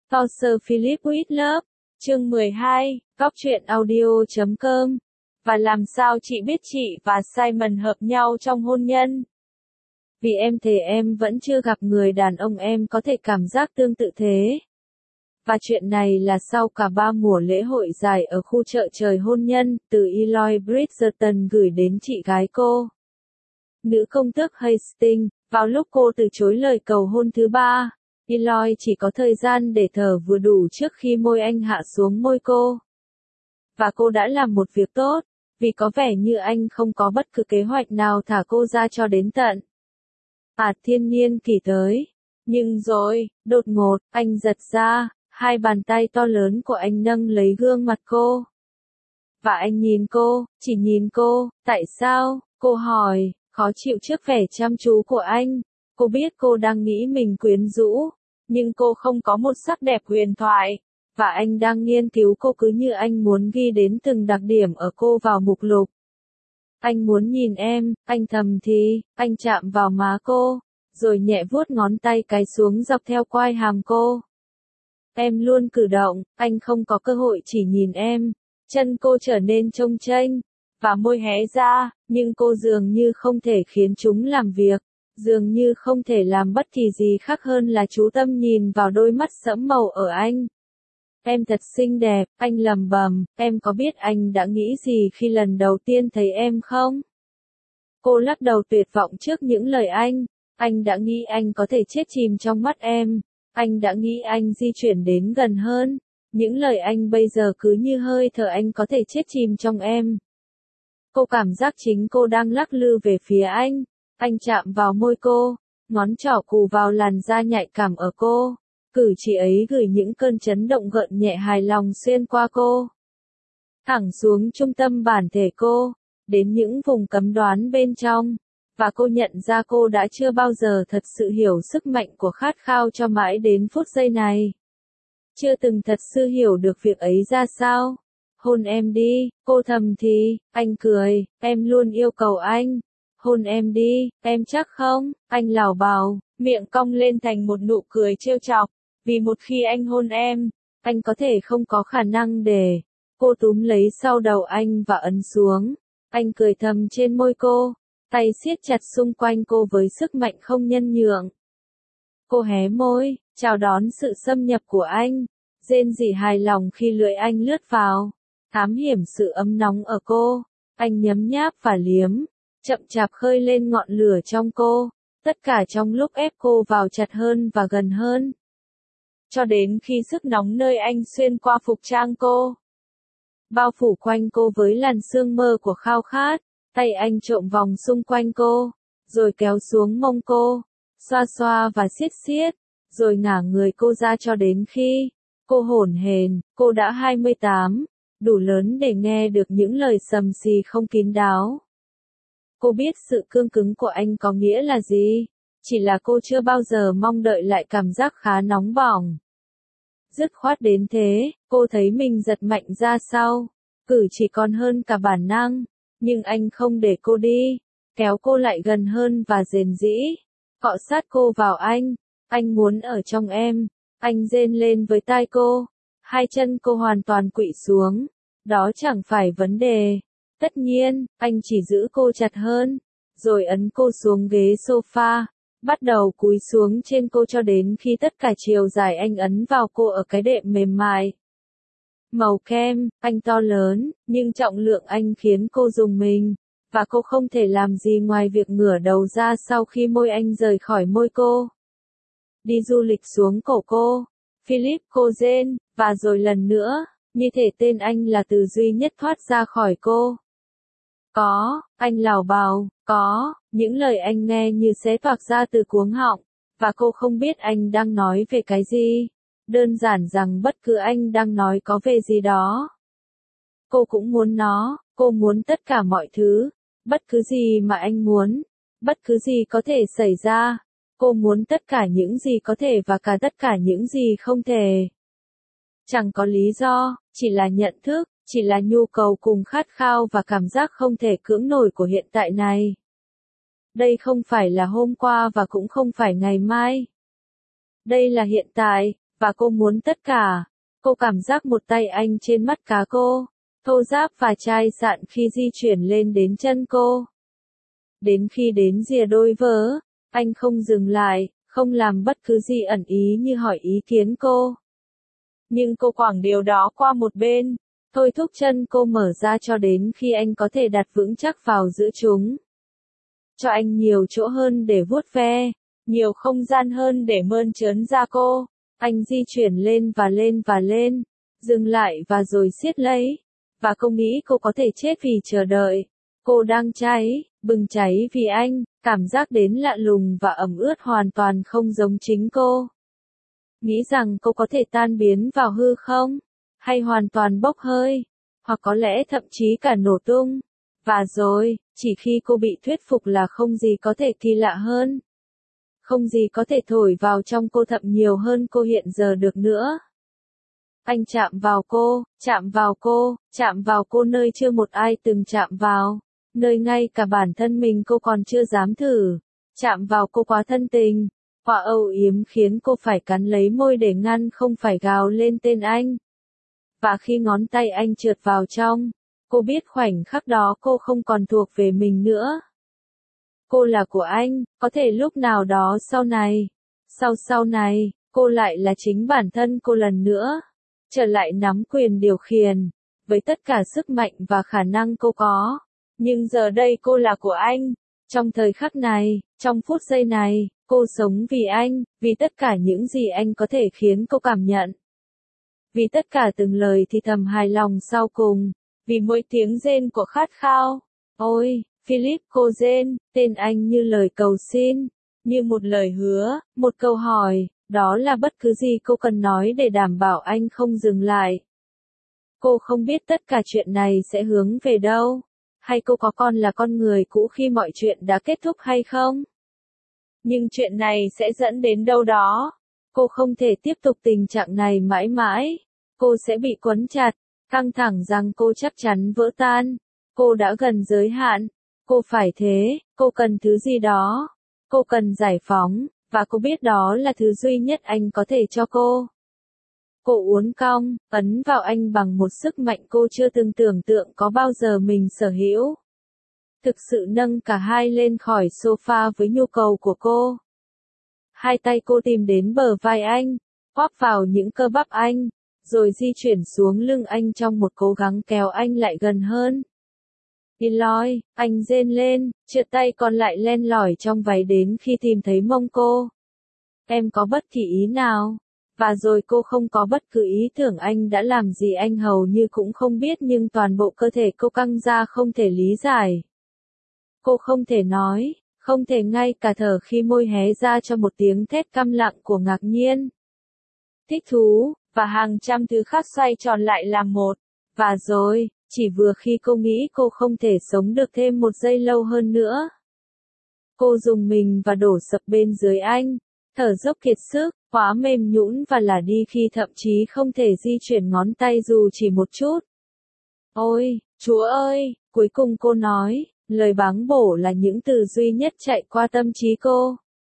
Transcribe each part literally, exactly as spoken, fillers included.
Tozer Philip with Love, chương mười hai, góc truyện audio chấm com. Và làm sao chị biết chị và Simon hợp nhau trong hôn nhân? Vì em thề em vẫn chưa gặp người đàn ông em có thể cảm giác tương tự thế. Và chuyện này là sau cả ba mùa lễ hội dài ở khu chợ trời hôn nhân, từ Eloy Bridgerton gửi đến chị gái cô. Nữ công tước Hastings, vào lúc cô từ chối lời cầu hôn thứ ba. Eloy chỉ có thời gian để thở vừa đủ trước khi môi anh hạ xuống môi cô. Và cô đã làm một việc tốt, vì có vẻ như anh không có bất cứ kế hoạch nào thả cô ra cho đến tận. À thiên nhiên kỷ tới. Nhưng rồi, đột ngột, anh giật ra, hai bàn tay to lớn của anh nâng lấy gương mặt cô. Và anh nhìn cô, chỉ nhìn cô, tại sao? Cô hỏi, khó chịu trước vẻ chăm chú của anh. Cô biết cô đang nghĩ mình quyến rũ. Nhưng cô không có một sắc đẹp huyền thoại, và anh đang nghiên cứu cô cứ như anh muốn ghi đến từng đặc điểm ở cô vào mục lục. Anh muốn nhìn em, anh thầm thì, anh chạm vào má cô, rồi nhẹ vuốt ngón tay cái xuống dọc theo quai hàm cô. Em luôn cử động, anh không có cơ hội chỉ nhìn em, chân cô trở nên chông chênh, và môi hé ra, nhưng cô dường như không thể khiến chúng làm việc. Dường như không thể làm bất kỳ gì khác hơn là chú tâm nhìn vào đôi mắt sẫm màu ở anh. Em thật xinh đẹp, anh lầm bầm, em có biết anh đã nghĩ gì khi lần đầu tiên thấy em không? Cô lắc đầu tuyệt vọng trước những lời anh. Anh đã nghĩ anh có thể chết chìm trong mắt em. Anh đã nghĩ anh di chuyển đến gần hơn. Những lời anh bây giờ cứ như hơi thở anh có thể chết chìm trong em. Cô cảm giác chính cô đang lắc lư về phía anh. Anh chạm vào môi cô, ngón trỏ cù vào làn da nhạy cảm ở cô. Cử chỉ ấy gửi những cơn chấn động gợn nhẹ hài lòng xuyên qua cô. Thẳng xuống trung tâm bản thể cô, đến những vùng cấm đoán bên trong. Và cô nhận ra cô đã chưa bao giờ thật sự hiểu sức mạnh của khát khao cho mãi đến phút giây này. Chưa từng thật sự hiểu được việc ấy ra sao. Hôn em đi, cô thầm thì, anh cười, em luôn yêu cầu anh. Hôn em đi, em chắc không? Anh lảo bào, miệng cong lên thành một nụ cười trêu chọc. Vì một khi anh hôn em, anh có thể không có khả năng để. Cô túm lấy sau đầu anh và ấn xuống. Anh cười thầm trên môi cô, tay siết chặt xung quanh cô với sức mạnh không nhân nhượng. Cô hé môi, chào đón sự xâm nhập của anh. Rên rỉ hài lòng khi lưỡi anh lướt vào, thám hiểm sự ấm nóng ở cô. Anh nhấm nháp và liếm. Chậm chạp khơi lên ngọn lửa trong cô, tất cả trong lúc ép cô vào chặt hơn và gần hơn. Cho đến khi sức nóng nơi anh xuyên qua phục trang cô, bao phủ quanh cô với làn sương mơ của khao khát, tay anh trộm vòng xung quanh cô, rồi kéo xuống mông cô, xoa xoa và siết siết, rồi ngả người cô ra cho đến khi cô hổn hển. Cô đã hai mươi tám, đủ lớn để nghe được những lời sầm xì không kín đáo. Cô biết sự cương cứng của anh có nghĩa là gì, chỉ là cô chưa bao giờ mong đợi lại cảm giác khá nóng bỏng. Dứt khoát đến thế, cô thấy mình giật mạnh ra sau, cử chỉ còn hơn cả bản năng, nhưng anh không để cô đi, kéo cô lại gần hơn và rền rĩ, cọ sát cô vào anh, anh muốn ở trong em, anh rên lên với tai cô, hai chân cô hoàn toàn kụỵ xuống, đó chẳng phải vấn đề. Tất nhiên, anh chỉ giữ cô chặt hơn, rồi ấn cô xuống ghế sofa, bắt đầu cúi xuống trên cô cho đến khi tất cả chiều dài anh ấn vào cô ở cái đệm mềm mại. Màu kem, anh to lớn, nhưng trọng lượng anh khiến cô rùng mình, và cô không thể làm gì ngoài việc ngửa đầu ra sau khi môi anh rời khỏi môi cô. Đi du lịch xuống cổ cô, Philip cô rên, và rồi lần nữa, như thể tên anh là từ duy nhất thoát ra khỏi cô. Có, anh lảo bào, có, những lời anh nghe như xé toạc ra từ cuống họng, và cô không biết anh đang nói về cái gì, đơn giản rằng bất cứ anh đang nói có về gì đó. Cô cũng muốn nó, cô muốn tất cả mọi thứ, bất cứ gì mà anh muốn, bất cứ gì có thể xảy ra, cô muốn tất cả những gì có thể và cả tất cả những gì không thể. Chẳng có lý do, chỉ là nhận thức. Chỉ là nhu cầu cùng khát khao và cảm giác không thể cưỡng nổi của hiện tại này. Đây không phải là hôm qua và cũng không phải ngày mai. Đây là hiện tại, Và cô muốn tất cả. Cô cảm giác một tay anh trên mắt cá cô, thô ráp và chai sạn khi di chuyển lên đến chân cô. Đến khi đến rìa đôi vớ, anh không dừng lại, không làm bất cứ gì ẩn ý như hỏi ý kiến cô. Nhưng cô quẳng điều đó qua một bên, thôi thúc chân cô mở ra cho đến khi anh có thể đặt vững chắc vào giữa chúng. Cho anh nhiều chỗ hơn để vuốt ve, nhiều không gian hơn để mơn trớn da cô. Anh di chuyển lên và lên và lên, dừng lại và rồi siết lấy. Và cô nghĩ cô có thể chết vì chờ đợi. Cô đang cháy, bừng cháy vì anh, cảm giác đến lạ lùng và ẩm ướt hoàn toàn không giống chính cô. Nghĩ rằng cô có thể tan biến vào hư không? Hay hoàn toàn bốc hơi? Hoặc có lẽ thậm chí cả nổ tung? Và rồi, chỉ khi cô bị thuyết phục là không gì có thể kỳ lạ hơn. Không gì có thể thổi vào trong cô thậm nhiều hơn cô hiện giờ được nữa. Anh chạm vào cô, chạm vào cô, chạm vào cô nơi chưa một ai từng chạm vào, nơi ngay cả bản thân mình cô còn chưa dám thử. Chạm vào cô quá thân tình, quá âu yếm khiến cô phải cắn lấy môi để ngăn không phải gào lên tên anh. Và khi ngón tay anh trượt vào trong, cô biết khoảnh khắc đó cô không còn thuộc về mình nữa. Cô là của anh, có thể lúc nào đó sau này, sau sau này, cô lại là chính bản thân cô lần nữa, trở lại nắm quyền điều khiển, với tất cả sức mạnh và khả năng cô có. Nhưng giờ đây cô là của anh, trong thời khắc này, trong phút giây này, cô sống vì anh, vì tất cả những gì anh có thể khiến cô cảm nhận. Vì tất cả từng lời thì thầm hài lòng sau cùng, vì mỗi tiếng rên của khát khao. Ôi! Philip Cozen, tên anh như lời cầu xin, như một lời hứa, một câu hỏi, đó là bất cứ gì cô cần nói để đảm bảo anh không dừng lại. Cô không biết tất cả chuyện này sẽ hướng về đâu, hay cô có còn là con người cũ khi mọi chuyện đã kết thúc hay không? Nhưng chuyện này sẽ dẫn đến đâu đó. Cô không thể tiếp tục tình trạng này mãi mãi. Cô sẽ bị quấn chặt, căng thẳng rằng cô chắc chắn vỡ tan. Cô đã gần giới hạn. Cô phải thế, cô cần thứ gì đó. Cô cần giải phóng, và cô biết đó là thứ duy nhất anh có thể cho cô. Cô uốn cong, ấn vào anh bằng một sức mạnh cô chưa từng tưởng tượng có bao giờ mình sở hữu. Thực sự nâng cả hai lên khỏi sofa với nhu cầu của cô. Hai tay cô tìm đến bờ vai anh, bóp vào những cơ bắp anh, rồi di chuyển xuống lưng anh trong một cố gắng kéo anh lại gần hơn. Eloy, anh rên lên, trượt tay còn lại len lỏi trong váy đến khi tìm thấy mông cô. Em có bất kỳ ý nào? Và rồi cô không có bất cứ ý tưởng anh đã làm gì anh hầu như cũng không biết nhưng toàn bộ cơ thể cô căng ra không thể lý giải. Cô không thể nói, không thể ngay cả thở khi môi hé ra cho một tiếng thét câm lặng của ngạc nhiên. Thích thú, và hàng trăm thứ khác xoay tròn lại làm một. Và rồi, chỉ vừa khi cô nghĩ cô không thể sống được thêm một giây lâu hơn nữa. Cô rùng mình và đổ sập bên dưới anh, thở dốc kiệt sức, quá mềm nhũn và lả đi khi thậm chí không thể di chuyển ngón tay dù chỉ một chút. Ôi, Chúa ơi, cuối cùng cô nói, lời báng bổ là những từ duy nhất chạy qua tâm trí cô.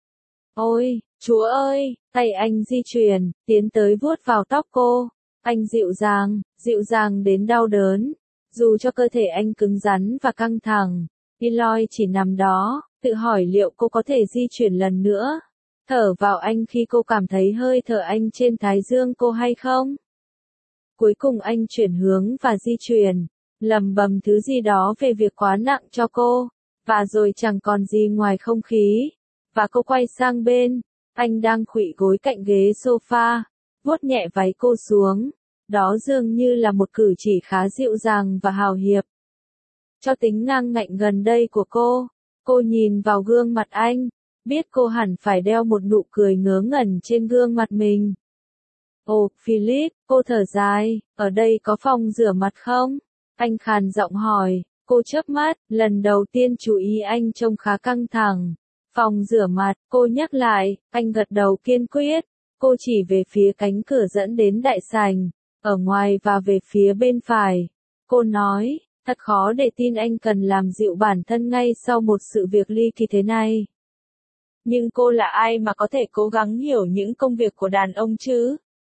Ôi, Chúa ơi, tay anh di chuyển, tiến tới vuốt vào tóc cô. Anh dịu dàng, dịu dàng đến đau đớn. Dù cho cơ thể anh cứng rắn và căng thẳng, Eloy chỉ nằm đó, tự hỏi liệu cô có thể di chuyển lần nữa. Thở vào anh khi cô cảm thấy hơi thở anh trên thái dương cô hay không? Cuối cùng anh chuyển hướng và di chuyển, lầm bầm thứ gì đó về việc quá nặng cho cô, và rồi chẳng còn gì ngoài không khí. Và cô quay sang bên, anh đang khuỵu gối cạnh ghế sofa, vuốt nhẹ váy cô xuống. Đó dường như là một cử chỉ khá dịu dàng và hào hiệp. Cho tính ngang ngạnh gần đây của cô, cô nhìn vào gương mặt anh, biết cô hẳn phải đeo một nụ cười ngớ ngẩn trên gương mặt mình. Ồ, Philip, cô thở dài, ở đây có phòng rửa mặt không? Anh khàn giọng hỏi, cô chớp mắt, lần đầu tiên chú ý anh trông khá căng thẳng. Phòng rửa mặt, cô nhắc lại, anh gật đầu kiên quyết. Cô chỉ về phía cánh cửa dẫn đến đại sảnh, ở ngoài và về phía bên phải. Cô nói, thật khó để tin anh cần làm dịu bản thân ngay sau một sự việc ly kỳ thế này. Nhưng cô là ai mà có thể cố gắng hiểu những công việc của đàn ông chứ?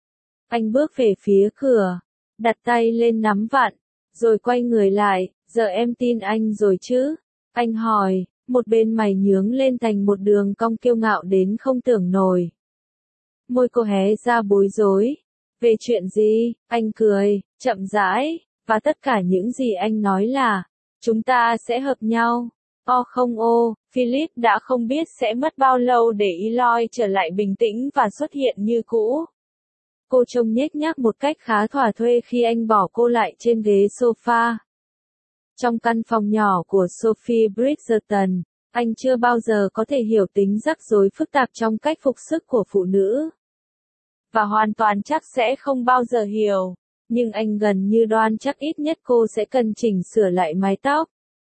Anh bước về phía cửa, đặt tay lên nắm vặn, rồi quay người lại, giờ em tin anh rồi chứ? Anh hỏi, một bên mày nhướng lên thành một đường cong kiêu ngạo đến không tưởng nổi. Môi cô hé ra bối rối. Về chuyện gì? Anh cười, chậm rãi, và tất cả những gì anh nói là, chúng ta sẽ hợp nhau. O không ô, Philip đã không biết sẽ mất bao lâu để Eloy trở lại bình tĩnh và xuất hiện như cũ. Cô trông nhếch nhác một cách khá thỏa thuê khi anh bỏ cô lại trên ghế sofa. Trong căn phòng nhỏ của Sophie Bridgerton, anh chưa bao giờ có thể hiểu tính rắc rối phức tạp trong cách phục sức của phụ nữ. Và hoàn toàn chắc sẽ không bao giờ hiểu. Nhưng anh gần như đoan chắc ít nhất cô sẽ cần chỉnh sửa lại mái tóc.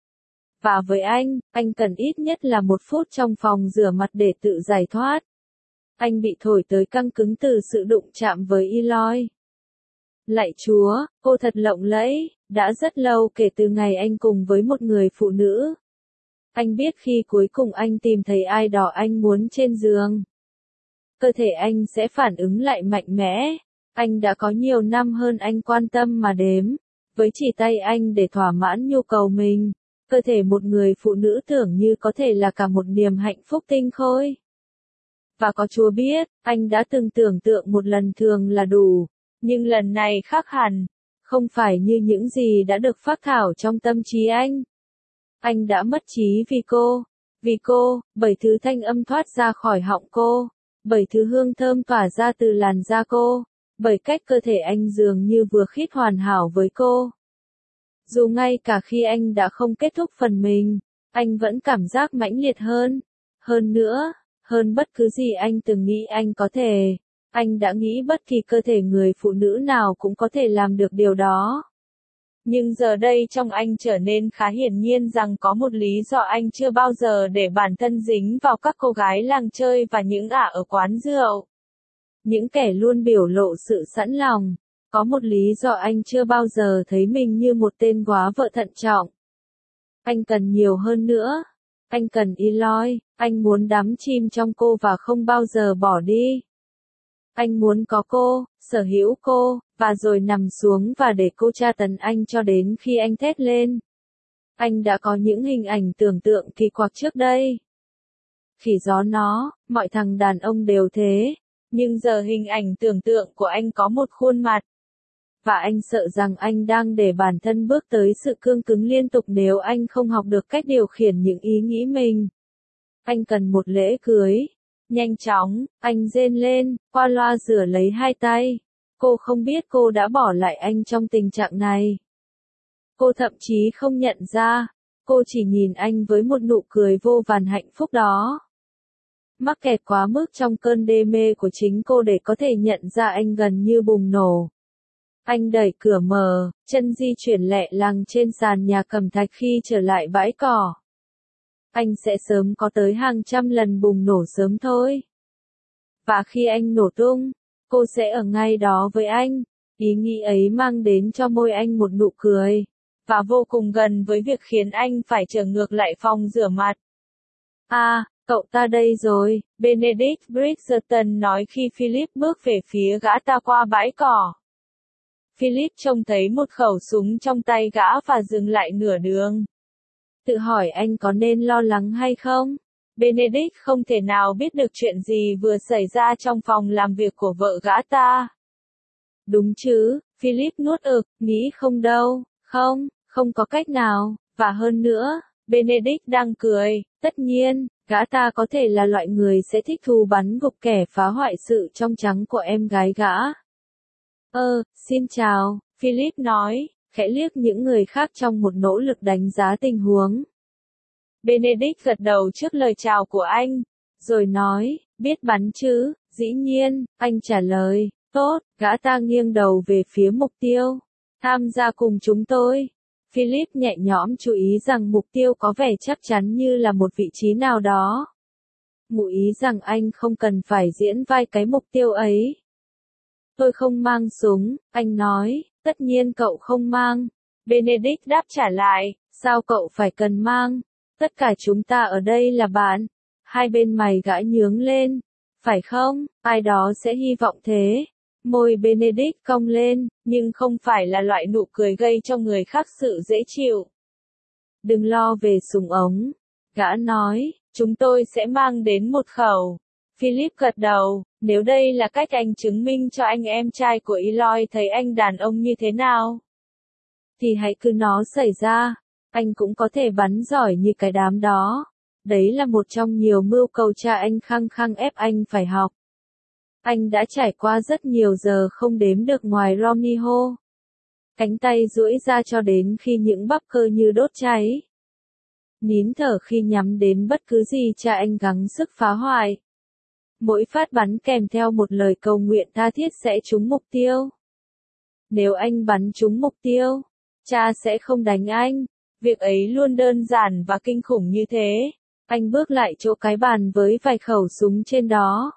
Và với anh, anh cần ít nhất là một phút trong phòng rửa mặt để tự giải thoát. Anh bị thổi tới căng cứng từ sự đụng chạm với Eloy. Lạy Chúa, cô thật lộng lẫy, đã rất lâu kể từ ngày anh cùng với một người phụ nữ. Anh biết khi cuối cùng anh tìm thấy ai đó anh muốn trên giường, cơ thể anh sẽ phản ứng lại mạnh mẽ. Anh đã có nhiều năm hơn anh quan tâm mà đếm, với chỉ tay anh để thỏa mãn nhu cầu mình. Cơ thể một người phụ nữ tưởng như có thể là cả một niềm hạnh phúc tinh khôi. Và có Chúa biết, anh đã từng tưởng tượng một lần thường là đủ, nhưng lần này khác hẳn, không phải như những gì đã được phác thảo trong tâm trí anh. Anh đã mất trí vì cô, vì cô, bởi thứ thanh âm thoát ra khỏi họng cô, bởi thứ hương thơm tỏa ra từ làn da cô, bởi cách cơ thể anh dường như vừa khít hoàn hảo với cô. Dù ngay cả khi anh đã không kết thúc phần mình, anh vẫn cảm giác mãnh liệt hơn. Hơn nữa, hơn bất cứ gì anh từng nghĩ anh có thể. Anh đã nghĩ bất kỳ cơ thể người phụ nữ nào cũng có thể làm được điều đó. Nhưng giờ đây trong anh trở nên khá hiển nhiên rằng có một lý do anh chưa bao giờ để bản thân dính vào các cô gái làng chơi và những ả ở quán rượu. Những kẻ luôn biểu lộ sự sẵn lòng. Có một lý do anh chưa bao giờ thấy mình như một tên góa vợ thận trọng. Anh cần nhiều hơn nữa. Anh cần Eloy, anh muốn đắm chìm trong cô và không bao giờ bỏ đi. Anh muốn có cô, sở hữu cô, và rồi nằm xuống và để cô tra tấn anh cho đến khi anh thét lên. Anh đã có những hình ảnh tưởng tượng kỳ quặc trước đây. Khỉ gió nó, mọi thằng đàn ông đều thế. Nhưng giờ hình ảnh tưởng tượng của anh có một khuôn mặt. Và anh sợ rằng anh đang để bản thân bước tới sự cương cứng liên tục nếu anh không học được cách điều khiển những ý nghĩ mình. Anh cần một lễ cưới. Nhanh chóng, anh rên lên, qua loa rửa lấy hai tay. Cô không biết cô đã bỏ lại anh trong tình trạng này. Cô thậm chí không nhận ra. Cô chỉ nhìn anh với một nụ cười vô vàn hạnh phúc đó. Mắc kẹt quá mức trong cơn đê mê của chính cô để có thể nhận ra anh gần như bùng nổ. Anh đẩy cửa mở, chân di chuyển lẹ làng trên sàn nhà cẩm thạch khi trở lại bãi cỏ. Anh sẽ sớm có tới hàng trăm lần bùng nổ sớm thôi. Và khi anh nổ tung, cô sẽ ở ngay đó với anh. Ý nghĩ ấy mang đến cho môi anh một nụ cười. Và vô cùng gần với việc khiến anh phải trở ngược lại phòng rửa mặt. À, cậu ta đây rồi, Benedict Bridgerton nói khi Philip bước về phía gã ta qua bãi cỏ. Philip trông thấy một khẩu súng trong tay gã và dừng lại nửa đường. Tự hỏi anh có nên lo lắng hay không? Benedict không thể nào biết được chuyện gì vừa xảy ra trong phòng làm việc của vợ gã ta. Đúng chứ, Philip nuốt ực, nghĩ không đâu, không, không có cách nào, và hơn nữa, Benedict đang cười, tất nhiên, gã ta có thể là loại người sẽ thích thú bắn gục kẻ phá hoại sự trong trắng của em gái gã. Ơ, xin chào, Philip nói, khẽ liếc những người khác trong một nỗ lực đánh giá tình huống. Benedict gật đầu trước lời chào của anh, rồi nói, biết bắn chứ, dĩ nhiên, anh trả lời, tốt, gã ta nghiêng đầu về phía mục tiêu, tham gia cùng chúng tôi. Philip nhẹ nhõm chú ý rằng mục tiêu có vẻ chắc chắn như là một vị trí nào đó. Ngụ ý rằng anh không cần phải diễn vai cái mục tiêu ấy. Tôi không mang súng, anh nói, tất nhiên cậu không mang. Benedict đáp trả lại, sao cậu phải cần mang? Tất cả chúng ta ở đây là bạn. Hai bên mày gãi nhướng lên. Phải không? Ai đó sẽ hy vọng thế. Môi Benedict cong lên, nhưng không phải là loại nụ cười gây cho người khác sự dễ chịu. Đừng lo về súng ống. Gã nói, chúng tôi sẽ mang đến một khẩu. Philip gật đầu, nếu đây là cách anh chứng minh cho anh em trai của Eloy thấy anh đàn ông như thế nào, thì hãy cứ nó xảy ra. Anh cũng có thể bắn giỏi như cái đám đó. Đấy là một trong nhiều mưu cầu cha anh khăng khăng ép anh phải học. Anh đã trải qua rất nhiều giờ không đếm được ngoài Romneyho. Cánh tay duỗi ra cho đến khi những bắp cơ như đốt cháy. Nín thở khi nhắm đến bất cứ gì cha anh gắng sức phá hoại. Mỗi phát bắn kèm theo một lời cầu nguyện tha thiết sẽ trúng mục tiêu. Nếu anh bắn trúng mục tiêu, cha sẽ không đánh anh. Việc ấy luôn đơn giản và kinh khủng như thế. Anh bước lại chỗ cái bàn với vài khẩu súng trên đó.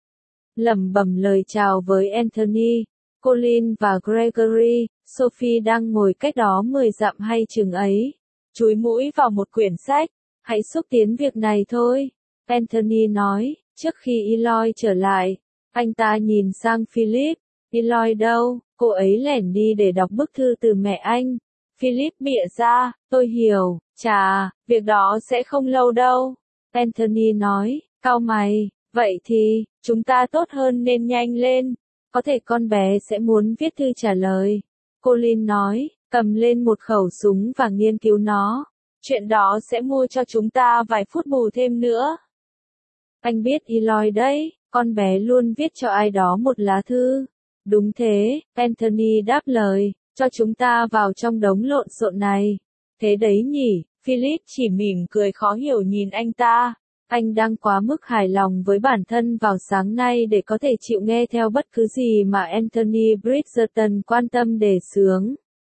Lẩm bẩm lời chào với Anthony, Colin và Gregory. Sophie đang ngồi cách đó mười dặm hay chừng ấy. Chúi mũi vào một quyển sách. Hãy xúc tiến việc này thôi. Anthony nói, trước khi Eloy trở lại. Anh ta nhìn sang Philip. Eloy đâu? Cô ấy lẻn đi để đọc bức thư từ mẹ anh. Philip bịa ra, tôi hiểu, chà, việc đó sẽ không lâu đâu. Anthony nói, cau mày, vậy thì, chúng ta tốt hơn nên nhanh lên. Có thể con bé sẽ muốn viết thư trả lời. Colin nói, cầm lên một khẩu súng và nghiên cứu nó. Chuyện đó sẽ mua cho chúng ta vài phút bù thêm nữa. Anh biết Eloy đấy, con bé luôn viết cho ai đó một lá thư. Đúng thế, Anthony đáp lời, cho chúng ta vào trong đống lộn xộn này. Thế đấy nhỉ, Philip chỉ mỉm cười khó hiểu nhìn anh ta. Anh đang quá mức hài lòng với bản thân vào sáng nay để có thể chịu nghe theo bất cứ gì mà Anthony Bridgerton quan tâm đề xướng.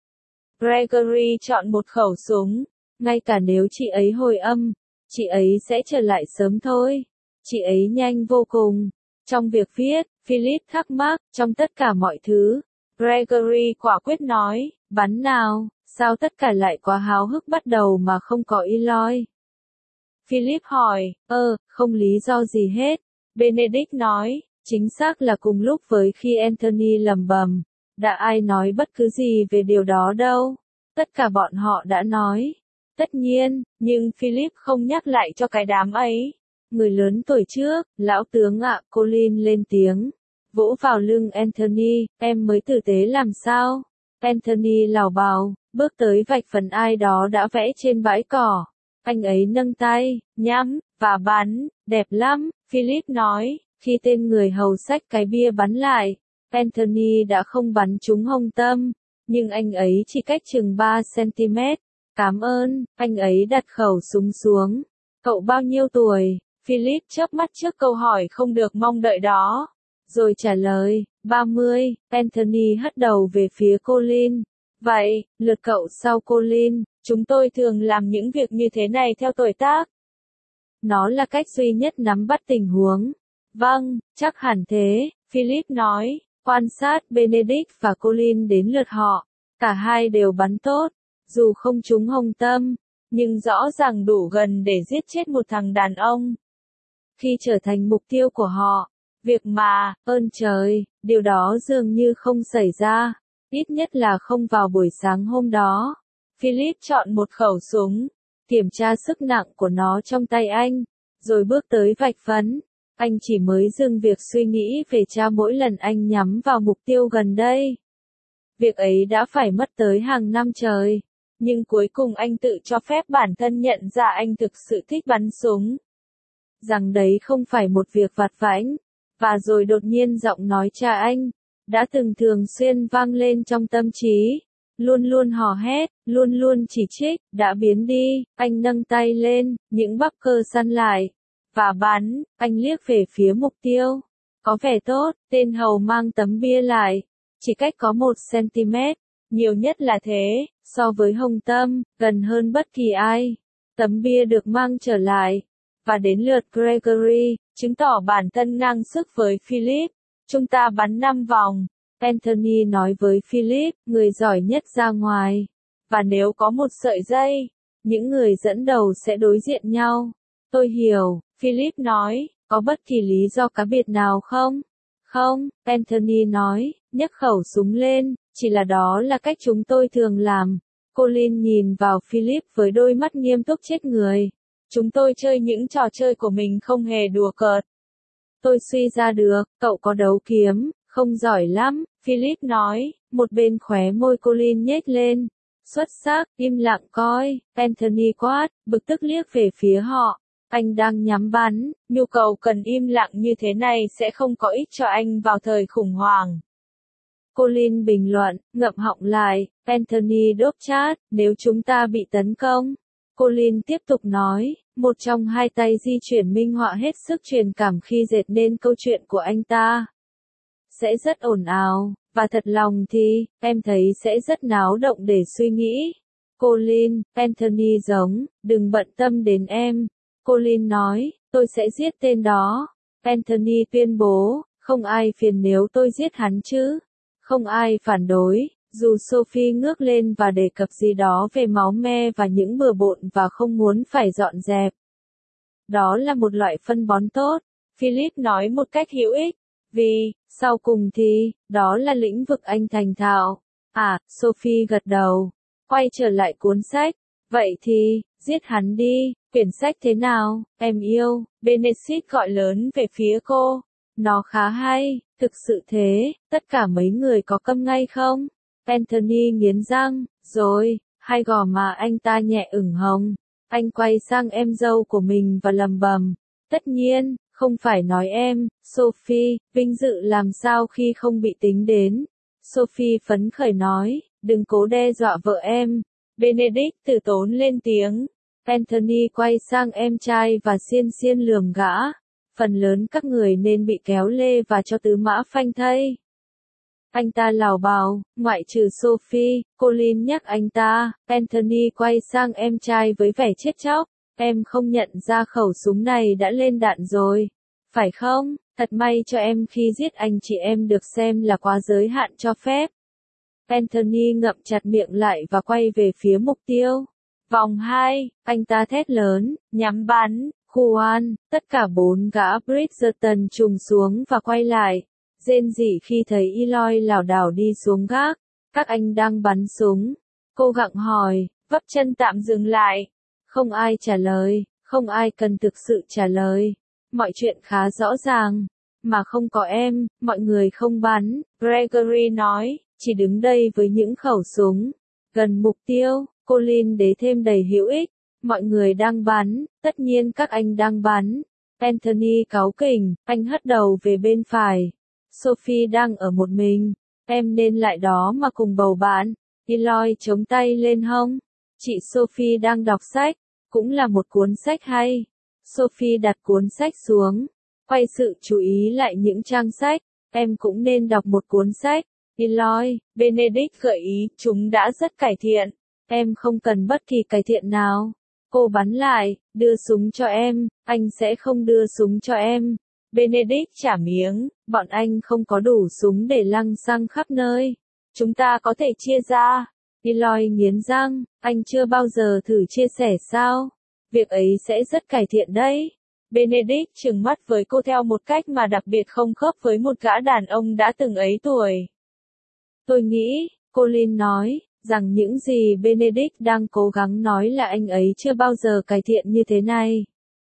Gregory chọn một khẩu súng, ngay cả nếu chị ấy hồi âm, chị ấy sẽ trở lại sớm thôi. Chị ấy nhanh vô cùng. Trong việc viết, Philip thắc mắc, trong tất cả mọi thứ. Gregory quả quyết nói, bắn nào, sao tất cả lại quá háo hức bắt đầu mà không có Eloy? Philip hỏi, ơ, không lý do gì hết. Benedict nói, chính xác là cùng lúc với khi Anthony lẩm bẩm, đã ai nói bất cứ gì về điều đó đâu. Tất cả bọn họ đã nói. Tất nhiên, nhưng Philip không nhắc lại cho cái đám ấy. Người lớn tuổi trước, lão tướng ạ, Colin lên tiếng. Vỗ vào lưng Anthony, em mới tử tế làm sao? Anthony lảo bào, bước tới vạch phần ai đó đã vẽ trên bãi cỏ. Anh ấy nâng tay, nhắm, và bắn, đẹp lắm, Philip nói, khi tên người hầu xách cái bia bắn lại. Anthony đã không bắn trúng hông tâm, nhưng anh ấy chỉ cách chừng ba xăng-ti-mét. Cảm ơn, anh ấy đặt khẩu súng xuống. Cậu bao nhiêu tuổi? Philip chớp mắt trước câu hỏi không được mong đợi đó. Rồi trả lời, ba mươi, Anthony hất đầu về phía Colin. Vậy, lượt cậu sau Colin, chúng tôi thường làm những việc như thế này theo tuổi tác. Nó là cách duy nhất nắm bắt tình huống. Vâng, chắc hẳn thế, Philip nói, quan sát Benedict và Colin đến lượt họ. Cả hai đều bắn tốt, dù không trúng hông tâm, nhưng rõ ràng đủ gần để giết chết một thằng đàn ông. Khi trở thành mục tiêu của họ, việc mà, ơn trời, điều đó dường như không xảy ra, ít nhất là không vào buổi sáng hôm đó. Philip chọn một khẩu súng, kiểm tra sức nặng của nó trong tay anh, rồi bước tới vạch phấn. Anh chỉ mới dừng việc suy nghĩ về cha mỗi lần anh nhắm vào mục tiêu gần đây. Việc ấy đã phải mất tới hàng năm trời, nhưng cuối cùng anh tự cho phép bản thân nhận ra anh thực sự thích bắn súng. Rằng đấy không phải một việc vặt vãnh, và rồi đột nhiên giọng nói cha anh, đã từng thường xuyên vang lên trong tâm trí, luôn luôn hò hét, luôn luôn chỉ trích, đã biến đi. Anh nâng tay lên, những bắp cơ săn lại, và bắn. Anh liếc về phía mục tiêu. Có vẻ tốt, tên hầu mang tấm bia lại, chỉ cách có một xăng-ti-mét, nhiều nhất là thế, so với hông tâm, gần hơn bất kỳ ai. Tấm bia được mang trở lại, và đến lượt Gregory, chứng tỏ bản thân ngang sức với Philip. Chúng ta bắn năm vòng. Anthony nói với Philip, người giỏi nhất ra ngoài. Và nếu có một sợi dây, những người dẫn đầu sẽ đối diện nhau. Tôi hiểu, Philip nói, có bất kỳ lý do cá biệt nào không? Không, Anthony nói, nhấc khẩu súng lên, chỉ là đó là cách chúng tôi thường làm. Colin nhìn vào Philip với đôi mắt nghiêm túc chết người. Chúng tôi chơi những trò chơi của mình không hề đùa cợt. Tôi suy ra được, cậu có đấu kiếm, không giỏi lắm, Philip nói, một bên khóe môi Colin nhếch lên. Xuất sắc, im lặng coi, Anthony quát, bực tức liếc về phía họ. Anh đang nhắm bắn, nhu cầu cần im lặng như thế này sẽ không có ích cho anh vào thời khủng hoảng. Colin bình luận, ngậm họng lại, Anthony đốp chát, nếu chúng ta bị tấn công. Colin tiếp tục nói, một trong hai tay di chuyển minh họa hết sức truyền cảm khi dệt nên câu chuyện của anh ta. Sẽ rất ồn ào, và thật lòng thì, em thấy sẽ rất náo động để suy nghĩ. Colin, Anthony giống, đừng bận tâm đến em. Colin nói, tôi sẽ giết tên đó. Anthony tuyên bố, không ai phiền nếu tôi giết hắn chứ. Không ai phản đối, dù Sophie ngước lên và đề cập gì đó về máu me và những bừa bộn và không muốn phải dọn dẹp. Đó là một loại phân bón tốt, Philip nói một cách hữu ích, vì, sau cùng thì, đó là lĩnh vực anh thành thạo. À, Sophie gật đầu, quay trở lại cuốn sách, vậy thì, giết hắn đi, quyển sách thế nào, em yêu, Benedict gọi lớn về phía cô. Nó khá hay, thực sự thế, tất cả mấy người có câm ngay không? Anthony nghiến răng, rồi, hai gò má anh ta nhẹ ửng hồng. Anh quay sang em dâu của mình và lầm bầm. Tất nhiên, không phải nói em, Sophie, vinh dự làm sao khi không bị tính đến. Sophie phấn khởi nói, đừng cố đe dọa vợ em. Benedict từ tốn lên tiếng. Anthony quay sang em trai và xiên xiên lườm gã. Phần lớn các người nên bị kéo lê và cho tứ mã phanh thây. Anh ta lảo bào, ngoại trừ Sophie, Colin nhắc anh ta. Anthony quay sang em trai với vẻ chết chóc. Em không nhận ra khẩu súng này đã lên đạn rồi. Phải không? Thật may cho em khi giết anh chị em được xem là quá giới hạn cho phép. Anthony ngậm chặt miệng lại và quay về phía mục tiêu. Vòng hai, anh ta thét lớn, nhắm bắn. Juan, tất cả bốn gã Bridgerton trùng xuống và quay lại. Rên rỉ khi thấy Eloy lảo đảo đi xuống gác. Các anh đang bắn súng. Cô gặng hỏi, vấp chân tạm dừng lại. Không ai trả lời, không ai cần thực sự trả lời. Mọi chuyện khá rõ ràng. Mà không có em, mọi người không bắn. Gregory nói, chỉ đứng đây với những khẩu súng. Gần mục tiêu, Colin đế thêm đầy hữu ích. Mọi người đang bắn, tất nhiên các anh đang bắn. Anthony cáu kỉnh, anh hất đầu về bên phải. Sophie đang ở một mình. Em nên lại đó mà cùng bầu bạn. Eloy chống tay lên hông. Chị Sophie đang đọc sách. Cũng là một cuốn sách hay. Sophie đặt cuốn sách xuống. Quay sự chú ý lại những trang sách. Em cũng nên đọc một cuốn sách. Eloy, Benedict gợi ý, chúng đã rất cải thiện. Em không cần bất kỳ cải thiện nào. Cô bắn lại, đưa súng cho em, anh sẽ không đưa súng cho em. Benedict trả miếng, bọn anh không có đủ súng để lăng xăng khắp nơi. Chúng ta có thể chia ra. Eloy nghiến răng, anh chưa bao giờ thử chia sẻ sao? Việc ấy sẽ rất cải thiện đấy. Benedict trừng mắt với cô theo một cách mà đặc biệt không khớp với một gã đàn ông đã từng ấy tuổi. Tôi nghĩ, Colin nói, rằng những gì Benedict đang cố gắng nói là anh ấy chưa bao giờ cải thiện như thế này.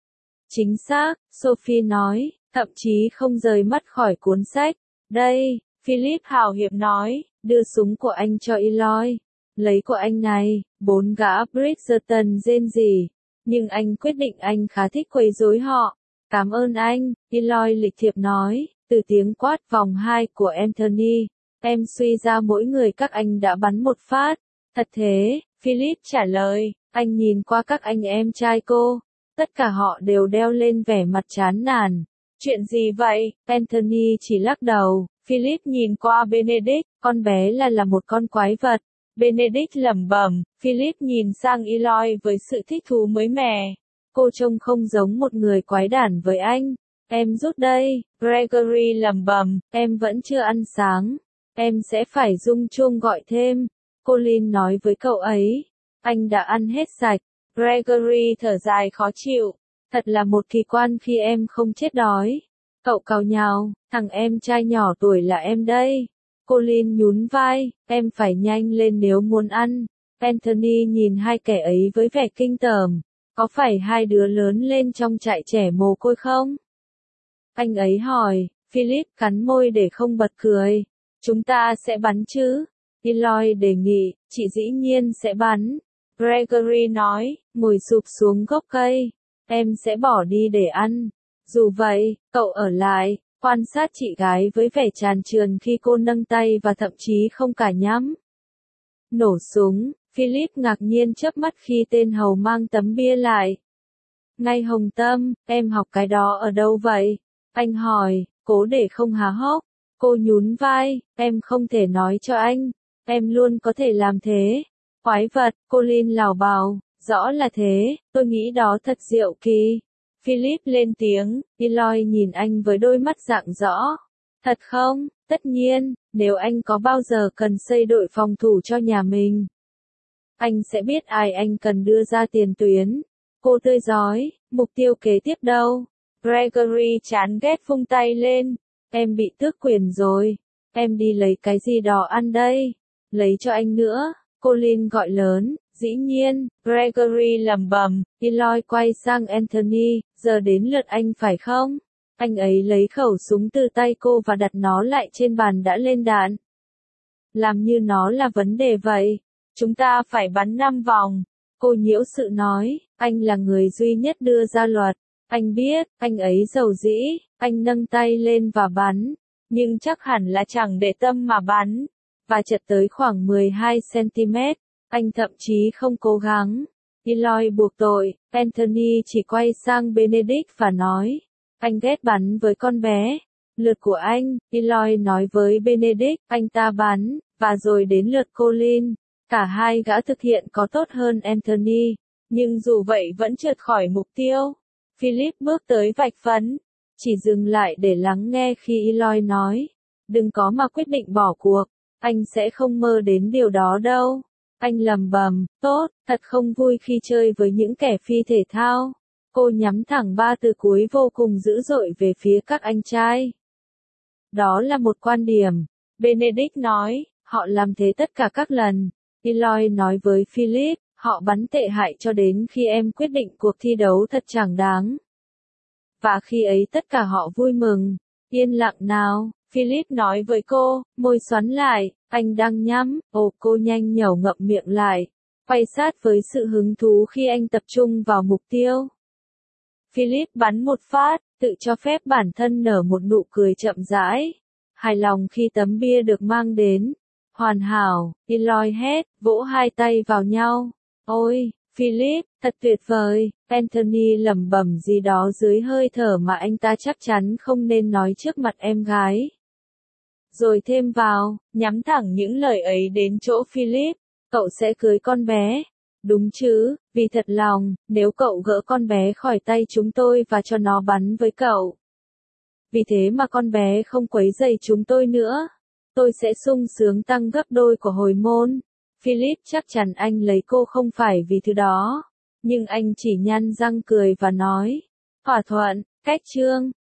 Chính xác, Sophie nói, thậm chí không rời mắt khỏi cuốn sách. Đây, Philip hào hiệp nói, đưa súng của anh cho Eloy. Lấy của anh này, bốn gã Bridgerton rên rỉ. Nhưng anh quyết định anh khá thích quấy rối họ. Cảm ơn anh, Eloy lịch thiệp nói, từ tiếng quát vòng hai của Anthony. Em suy ra mỗi người các anh đã bắn một phát. Thật thế, Philip trả lời, anh nhìn qua các anh em trai cô. Tất cả họ đều đeo lên vẻ mặt chán nản. Chuyện gì vậy? Anthony chỉ lắc đầu. Philip nhìn qua Benedict, con bé là là một con quái vật. Benedict lẩm bẩm, Philip nhìn sang Eloy với sự thích thú mới mẻ. Cô trông không giống một người quái đản với anh. Em rút đây, Gregory lẩm bẩm, em vẫn chưa ăn sáng. Em sẽ phải rung chuông gọi thêm. Colin nói với cậu ấy. Anh đã ăn hết sạch. Gregory thở dài khó chịu. Thật là một kỳ quan khi em không chết đói. Cậu càu nhàu, thằng em trai nhỏ tuổi là em đây. Colin nhún vai, em phải nhanh lên nếu muốn ăn. Anthony nhìn hai kẻ ấy với vẻ kinh tởm. Có phải hai đứa lớn lên trong trại trẻ mồ côi không? Anh ấy hỏi, Philip cắn môi để không bật cười. Chúng ta sẽ bắn chứ? Eloy đề nghị, chị dĩ nhiên sẽ bắn. Gregory nói, ngồi sụp xuống gốc cây. Em sẽ bỏ đi để ăn. Dù vậy, cậu ở lại, quan sát chị gái với vẻ tràn trườn khi cô nâng tay và thậm chí không cả nhắm. Nổ súng, Philip ngạc nhiên chớp mắt khi tên hầu mang tấm bia lại. Ngay Hồng Tâm, em học cái đó ở đâu vậy? Anh hỏi, cố để không há hốc. Cô nhún vai, em không thể nói cho anh. Em luôn có thể làm thế. Quái vật, Colin lảo bào, rõ là thế, tôi nghĩ đó thật diệu kỳ. Philip lên tiếng, Eloy nhìn anh với đôi mắt rạng rõ. Thật không? Tất nhiên, nếu anh có bao giờ cần xây đội phòng thủ cho nhà mình, anh sẽ biết ai anh cần đưa ra tiền tuyến. Cô tươi rói, mục tiêu kế tiếp đâu? Gregory chán ghét vung tay lên. Em bị tước quyền rồi. Em đi lấy cái gì đó ăn đây. Lấy cho anh nữa. Colin gọi lớn. Dĩ nhiên, Gregory lẩm bẩm. Eloy quay sang Anthony. Giờ đến lượt anh phải không? Anh ấy lấy khẩu súng từ tay cô và đặt nó lại trên bàn đã lên đạn. Làm như nó là vấn đề vậy. Chúng ta phải bắn năm vòng. Cô nhiễu sự nói, anh là người duy nhất đưa ra luật. Anh biết, anh ấy giàu dĩ, anh nâng tay lên và bắn. Nhưng chắc hẳn là chẳng để tâm mà bắn. Và chật tới khoảng mười hai xăng-ti-mét. Anh thậm chí không cố gắng. Eloy buộc tội, Anthony chỉ quay sang Benedict và nói. Anh ghét bắn với con bé. Lượt của anh, Eloy nói với Benedict, anh ta bắn, và rồi đến lượt Colin. Cả hai gã thực hiện có tốt hơn Anthony, nhưng dù vậy vẫn trượt khỏi mục tiêu. Philip bước tới vạch phấn, chỉ dừng lại để lắng nghe khi Eloy nói. Đừng có mà quyết định bỏ cuộc, anh sẽ không mơ đến điều đó đâu. Anh lầm bầm, tốt, thật không vui khi chơi với những kẻ phi thể thao. Cô nhắm thẳng ba từ cuối vô cùng dữ dội về phía các anh trai. Đó là một quan điểm. Benedict nói, họ làm thế tất cả các lần. Eloy nói với Philip, họ bắn tệ hại cho đến khi em quyết định cuộc thi đấu thật chẳng đáng. Và khi ấy tất cả họ vui mừng. Yên lặng nào, Philip nói với cô, môi xoắn lại, anh đang nhắm, ồ cô nhanh nhẩu ngậm miệng lại, quay sát với sự hứng thú khi anh tập trung vào mục tiêu. Philip bắn một phát, tự cho phép bản thân nở một nụ cười chậm rãi. Hài lòng khi tấm bia được mang đến. Hoàn hảo, Eloy hét, vỗ hai tay vào nhau. Ôi, Philip, thật tuyệt vời. Anthony lẩm bẩm gì đó dưới hơi thở mà anh ta chắc chắn không nên nói trước mặt em gái. Rồi thêm vào, nhắm thẳng những lời ấy đến chỗ Philip. Cậu sẽ cưới con bé. Đúng chứ, vì thật lòng, nếu cậu gỡ con bé khỏi tay chúng tôi và cho nó bắn với cậu. Vì thế mà con bé không quấy rầy chúng tôi nữa. Tôi sẽ sung sướng tăng gấp đôi của hồi môn. Philip chắc chắn anh lấy cô không phải vì thứ đó. Nhưng anh chỉ nhăn răng cười và nói. Thỏa thuận, cách chương.